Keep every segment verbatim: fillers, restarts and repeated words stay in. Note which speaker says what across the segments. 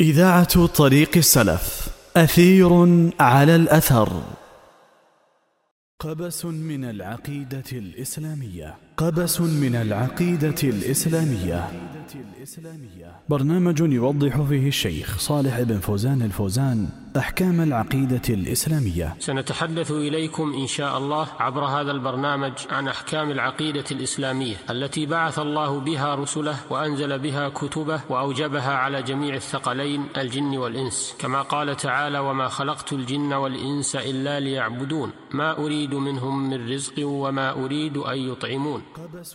Speaker 1: إذاعة طريق السلف، أثير على الأثر. قبس من العقيدة الإسلامية. قبس من العقيدة الإسلامية. برنامج يوضح فيه الشيخ صالح بن فوزان الفوزان أحكام العقيدة الإسلامية.
Speaker 2: سنتحدث إليكم إن شاء الله عبر هذا البرنامج عن أحكام العقيدة الإسلامية التي بعث الله بها رسله وأنزل بها كتبه وأوجبها على جميع الثقلين الجن والإنس، كما قال تعالى: وما خلقت الجن والإنس إلا ليعبدون ما أريد منهم من رزق وما أريد أن يطعمون.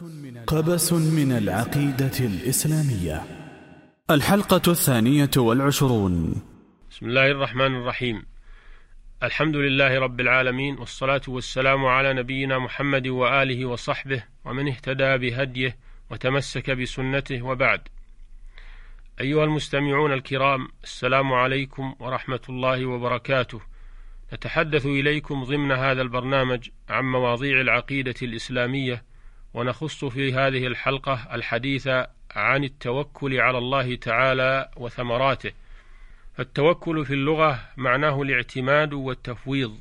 Speaker 1: قبس من العقيدة الإسلامية. الحلقة الثانية والعشرون.
Speaker 2: بسم الله الرحمن الرحيم. الحمد لله رب العالمين، والصلاة والسلام على نبينا محمد وآله وصحبه ومن اهتدى بهديه وتمسك بسنته، وبعد. أيها المستمعون الكرام، السلام عليكم ورحمة الله وبركاته. نتحدث إليكم ضمن هذا البرنامج عن مواضيع العقيدة الإسلامية، ونخص في هذه الحلقة الحديث عن التوكل على الله تعالى وثمراته. فالتوكل في اللغة معناه الاعتماد والتفويض،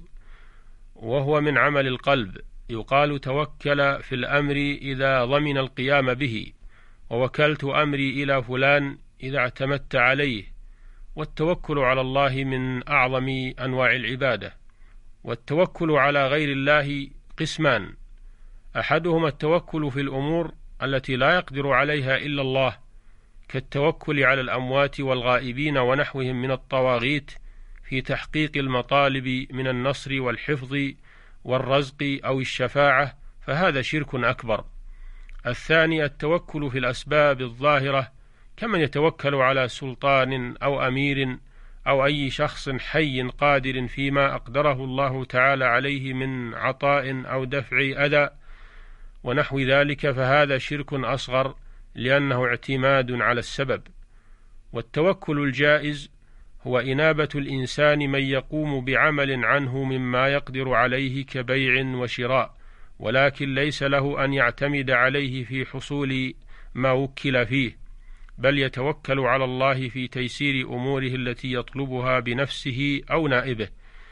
Speaker 2: وهو من عمل القلب. يقال توكل في الأمر إذا ضمن القيام به، ووكلت أمري إلى فلان إذا اعتمدت عليه. والتوكل على الله من أعظم أنواع العبادة. والتوكل على غير الله قسمان: أحدهما التوكل في الأمور التي لا يقدر عليها إلا الله، كالتوكل على الأموات والغائبين ونحوهم من الطواغيت في تحقيق المطالب من النصر والحفظ والرزق أو الشفاعة، فهذا شرك أكبر. الثاني التوكل في الأسباب الظاهرة، كمن يتوكل على سلطان أو أمير أو أي شخص حي قادر فيما أقدره الله تعالى عليه من عطاء أو دفع أذى ونحو ذلك، فهذا شرك أصغر لأنه اعتماد على السبب. والتوكل الجائز هو إنابة الإنسان من يقوم بعمل عنه مما يقدر عليه كبيع وشراء، ولكن ليس له أن يعتمد عليه في حصول ما وكل فيه، بل يتوكل على الله في تيسير أموره التي يطلبها بنفسه أو نائبه،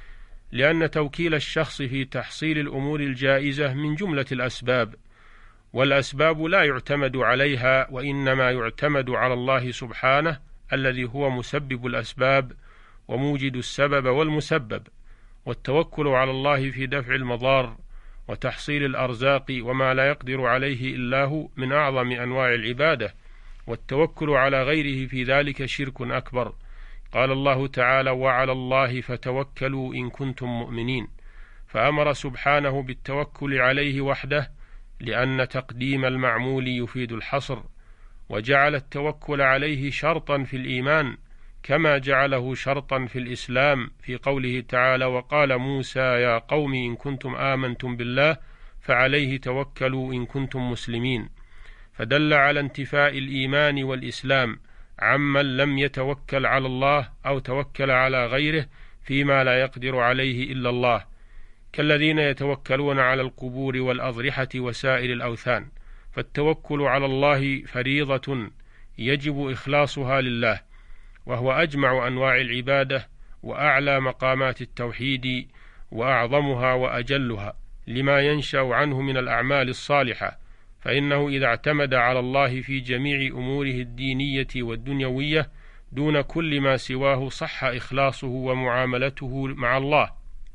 Speaker 2: لأن توكيل الشخص في تحصيل الأمور الجائزة من جملة الأسباب، والأسباب لا يعتمد عليها، وإنما يعتمد على الله سبحانه الذي هو مسبب الأسباب وموجد السبب والمسبب. والتوكل على الله في دفع المضار وتحصيل الأرزاق وما لا يقدر عليه إلا هو من أعظم أنواع العبادة. والتوكل على غيره في ذلك شرك أكبر. قال الله تعالى: وعلى الله فتوكلوا إن كنتم مؤمنين. فأمر سبحانه بالتوكل عليه وحده، لأن تقديم المعمول يفيد الحصر، وجعل التوكل عليه شرطا في الإيمان، كما جعله شرطا في الإسلام في قوله تعالى: وقال موسى يا قوم إن كنتم آمنتم بالله فعليه توكلوا إن كنتم مسلمين. فدل على انتفاء الإيمان والإسلام عمن لم يتوكل على الله أو توكل على غيره فيما لا يقدر عليه إلا الله، كالذين يتوكلون على القبور والأضرحة وسائر الأوثان. فالتوكل على الله فريضة يجب إخلاصها لله، وهو أجمع أنواع العبادة وأعلى مقامات التوحيد وأعظمها وأجلها، لما ينشأ عنه من الأعمال الصالحة. فإنه إذا اعتمد على الله في جميع أموره الدينية والدنيوية دون كل ما سواه صح إخلاصه ومعاملته مع الله.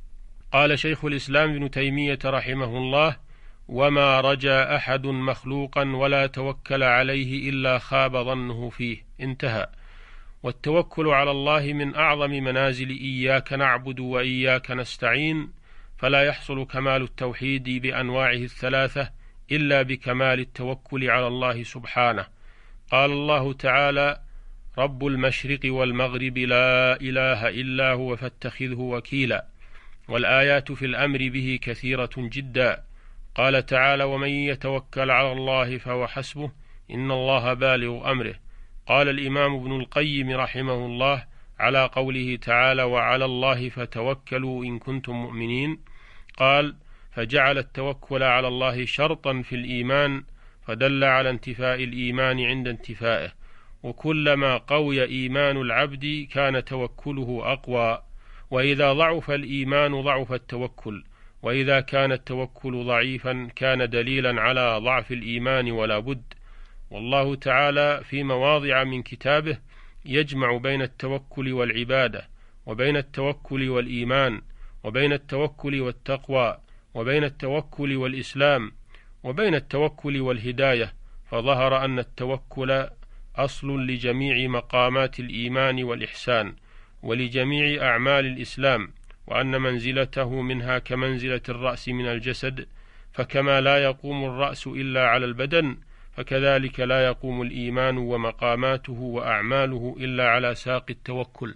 Speaker 2: قال شيخ الإسلام ابن تيمية رحمه الله: وما رجا أحد مخلوقا ولا توكل عليه إلا خاب ظنه فيه. انتهى. والتوكل على الله من أعظم منازل إياك نعبد وإياك نستعين، فلا يحصل كمال التوحيد بأنواعه الثلاثة إلا بكمال التوكل على الله سبحانه. قال الله تعالى: رب المشرق والمغرب لا إله إلا هو فاتخذه وكيلا. والآيات في الأمر به كثيرة جدا. قال تعالى: ومن يتوكل على الله فهو حسبه إن الله بالغ أمره. قال الإمام ابن القيم رحمه الله على قوله تعالى: وعلى الله فتوكلوا إن كنتم مؤمنين، قال: فجعل التوكل على الله شرطا في الإيمان، فدل على انتفاء الإيمان عند انتفائه. وكلما قوي إيمان العبد كان توكله أقوى، وإذا ضعف الإيمان ضعف التوكل، وإذا كان التوكل ضعيفا كان دليلا على ضعف الإيمان ولا بد. والله تعالى في مواضع من كتابه يجمع بين التوكل والعبادة، وبين التوكل والإيمان، وبين التوكل والتقوى، وبين التوكل والإسلام، وبين التوكل والهداية، فظهر أن التوكل أصل لجميع مقامات الإيمان والإحسان ولجميع أعمال الإسلام، وأن منزلته منها كمنزلة الرأس من الجسد، فكما لا يقوم الرأس إلا على البدن فكذلك لا يقوم الإيمان ومقاماته وأعماله إلا على ساق التوكل.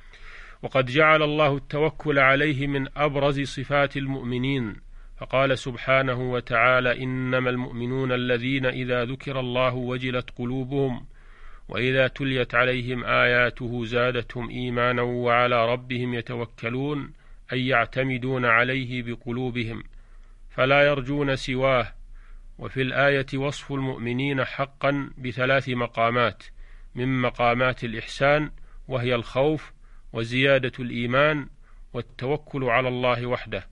Speaker 2: وقد جعل الله التوكل عليه من أبرز صفات المؤمنين، فقال سبحانه وتعالى: إنما المؤمنون الذين إذا ذكر الله وجلت قلوبهم وإذا تليت عليهم آياته زادتهم إيمانا وعلى ربهم يتوكلون، أي يعتمدون عليه بقلوبهم فلا يرجون سواه. وفي الآية وصف المؤمنين حقا بثلاث مقامات من مقامات الإحسان، وهي الخوف وزيادة الإيمان والتوكل على الله وحده.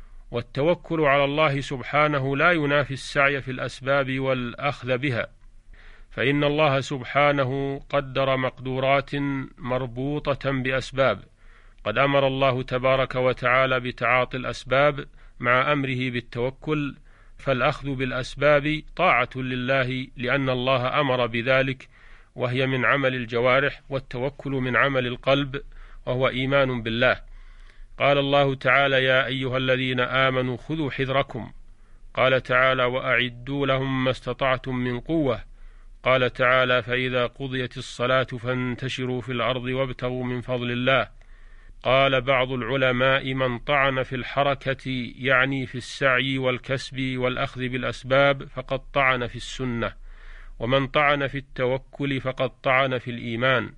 Speaker 2: والتوكل على الله سبحانه لا ينافي السعي في الأسباب والأخذ بها، فإن الله سبحانه قدر مقدورات مربوطة بأسباب. قد أمر الله تبارك وتعالى بتعاطي الأسباب مع أمره بالتوكل، فالأخذ بالأسباب طاعة لله لأن الله أمر بذلك، وهي من عمل الجوارح، والتوكل من عمل القلب وهو إيمان بالله. قال الله تعالى: يا أيها الذين آمنوا خذوا حذركم. قال تعالى: وأعدوا لهم ما استطعتم من قوة. قال تعالى: فإذا قضيت الصلاة فانتشروا في الأرض وابتغوا من فضل الله. قال بعض العلماء: من طعن في الحركة يعني في السعي والكسب والأخذ بالأسباب فقد طعن في السنة، ومن طعن في التوكل فقد طعن في الإيمان.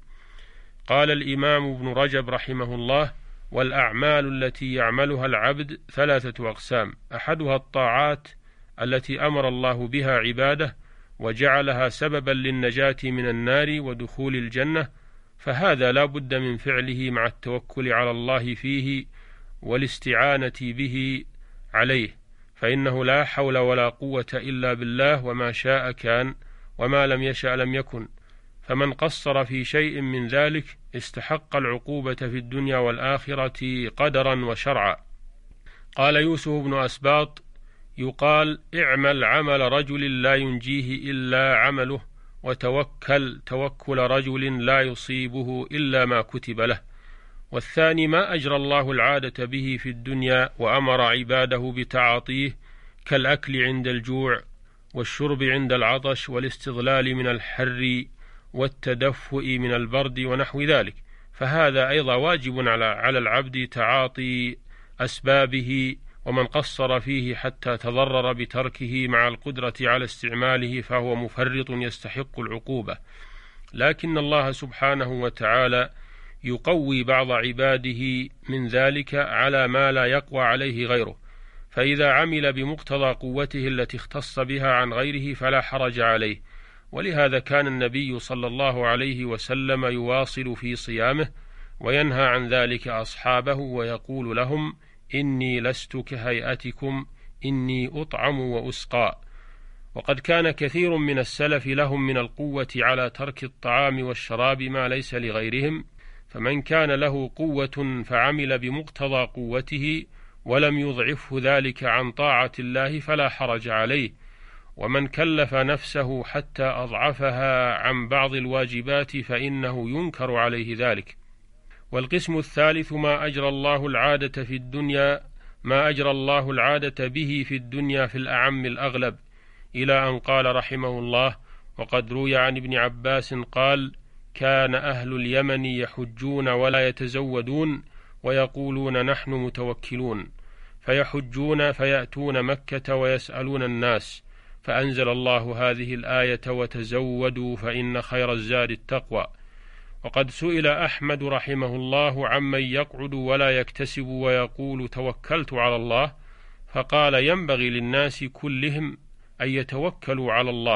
Speaker 2: قال الإمام ابن رجب رحمه الله: والأعمال التي يعملها العبد ثلاثة أقسام: أحدها الطاعات التي أمر الله بها عباده وجعلها سببا للنجاة من النار ودخول الجنة، فهذا لا بد من فعله مع التوكل على الله فيه والاستعانة به عليه، فإنه لا حول ولا قوة إلا بالله، وما شاء كان وما لم يشأ لم يكن. فمن قصر في شيء من ذلك استحق العقوبة في الدنيا والآخرة قدرا وشرعا. قال يوسف بن أسباط: يقال اعمل عمل رجل لا ينجيه إلا عمله، وتوكل توكل رجل لا يصيبه إلا ما كتب له. والثاني ما أجرى الله العادة به في الدنيا وأمر عباده بتعاطيه، كالأكل عند الجوع والشرب عند العطش والاستظلال من الحر والتدفؤ من البرد ونحو ذلك، فهذا أيضا واجب على على العبد تعاطي أسبابه، ومن قصر فيه حتى تضرر بتركه مع القدرة على استعماله فهو مفرط يستحق العقوبة. لكن الله سبحانه وتعالى يقوي بعض عباده من ذلك على ما لا يقوى عليه غيره، فإذا عمل بمقتضى قوته التي اختص بها عن غيره فلا حرج عليه. ولهذا كان النبي صلى الله عليه وسلم يواصل في صيامه وينهى عن ذلك أصحابه ويقول لهم: إني لست كهيئتكم إني أطعم وأسقى. وقد كان كثير من السلف لهم من القوة على ترك الطعام والشراب ما ليس لغيرهم، فمن كان له قوة فعمل بمقتضى قوته ولم يضعفه ذلك عن طاعة الله فلا حرج عليه، ومن كلف نفسه حتى أضعفها عن بعض الواجبات فإنه ينكر عليه ذلك. والقسم الثالث ما أجرى الله العادة في الدنيا ما أجرى الله العادة به في الدنيا في الأعم الأغلب، إلى أن قال رحمه الله: وقد روي عن ابن عباس قال: كان أهل اليمن يحجون ولا يتزودون ويقولون نحن متوكلون، فيحجون فيأتون مكة ويسألون الناس، فأنزل الله هذه الآية: وتزودوا فإن خير الزاد التقوى. وقد سئل أحمد رحمه الله عمن يقعد ولا يكتسب ويقول توكلت على الله، فقال: ينبغي للناس كلهم أن يتوكلوا على الله،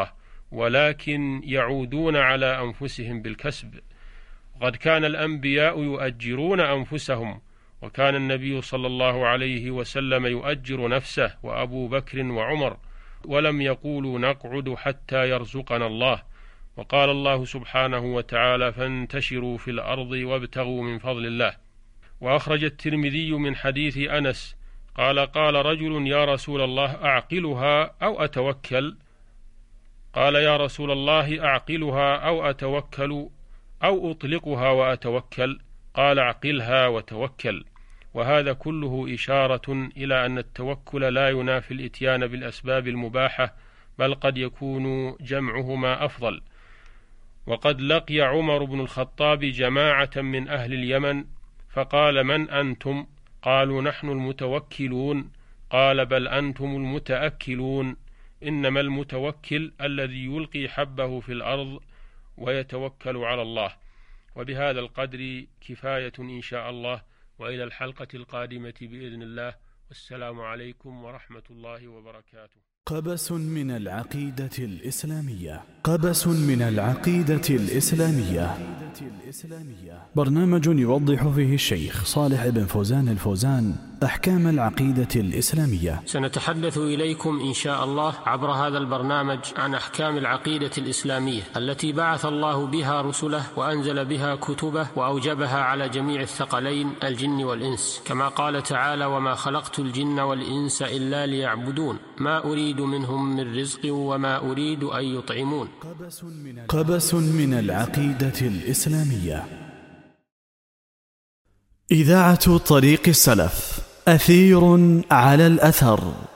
Speaker 2: ولكن يعودون على أنفسهم بالكسب. وقد كان الأنبياء يؤجرون أنفسهم، وكان النبي صلى الله عليه وسلم يؤجر نفسه وأبو بكر وعمر، ولم يقولوا نقعد حتى يرزقنا الله. وقال الله سبحانه وتعالى: فانتشروا في الأرض وابتغوا من فضل الله. وأخرج الترمذي من حديث أنس قال: قال رجل: يا رسول الله، أعقلها أو أتوكل؟ قال: يا رسول الله، أعقلها أو أتوكل أو أطلقها وأتوكل؟ قال: أعقلها وتوكل. وهذا كله إشارة إلى أن التوكل لا ينافي الإتيان بالأسباب المباحة، بل قد يكون جمعهما أفضل. وقد لقي عمر بن الخطاب جماعة من أهل اليمن فقال: من أنتم؟ قالوا: نحن المتوكلون. قال: بل أنتم المتأكلون، إنما المتوكل الذي يلقي حبه في الأرض ويتوكل على الله. وبهذا القدر كفاية إن شاء الله، وإلى الحلقة القادمة بإذن الله، والسلام عليكم ورحمة الله وبركاته.
Speaker 1: قبس من العقيدة الإسلامية. قبس من العقيدة الإسلامية. برنامج يوضح فيه الشيخ صالح بن فوزان الفوزان أحكام العقيدة الإسلامية.
Speaker 2: سنتحدث إليكم إن شاء الله عبر هذا البرنامج عن أحكام العقيدة الإسلامية التي بعث الله بها رسله وأنزل بها كتبه وأوجبها على جميع الثقلين الجن والإنس، كما قال تعالى: وما خلقت الجن والإنس إلا ليعبدون ما أريد منهم من رزق وما أريد أن يطعمون.
Speaker 1: قبس من العقيدة الإسلامية. إذاعة طريق السلف، أثير على الأثر.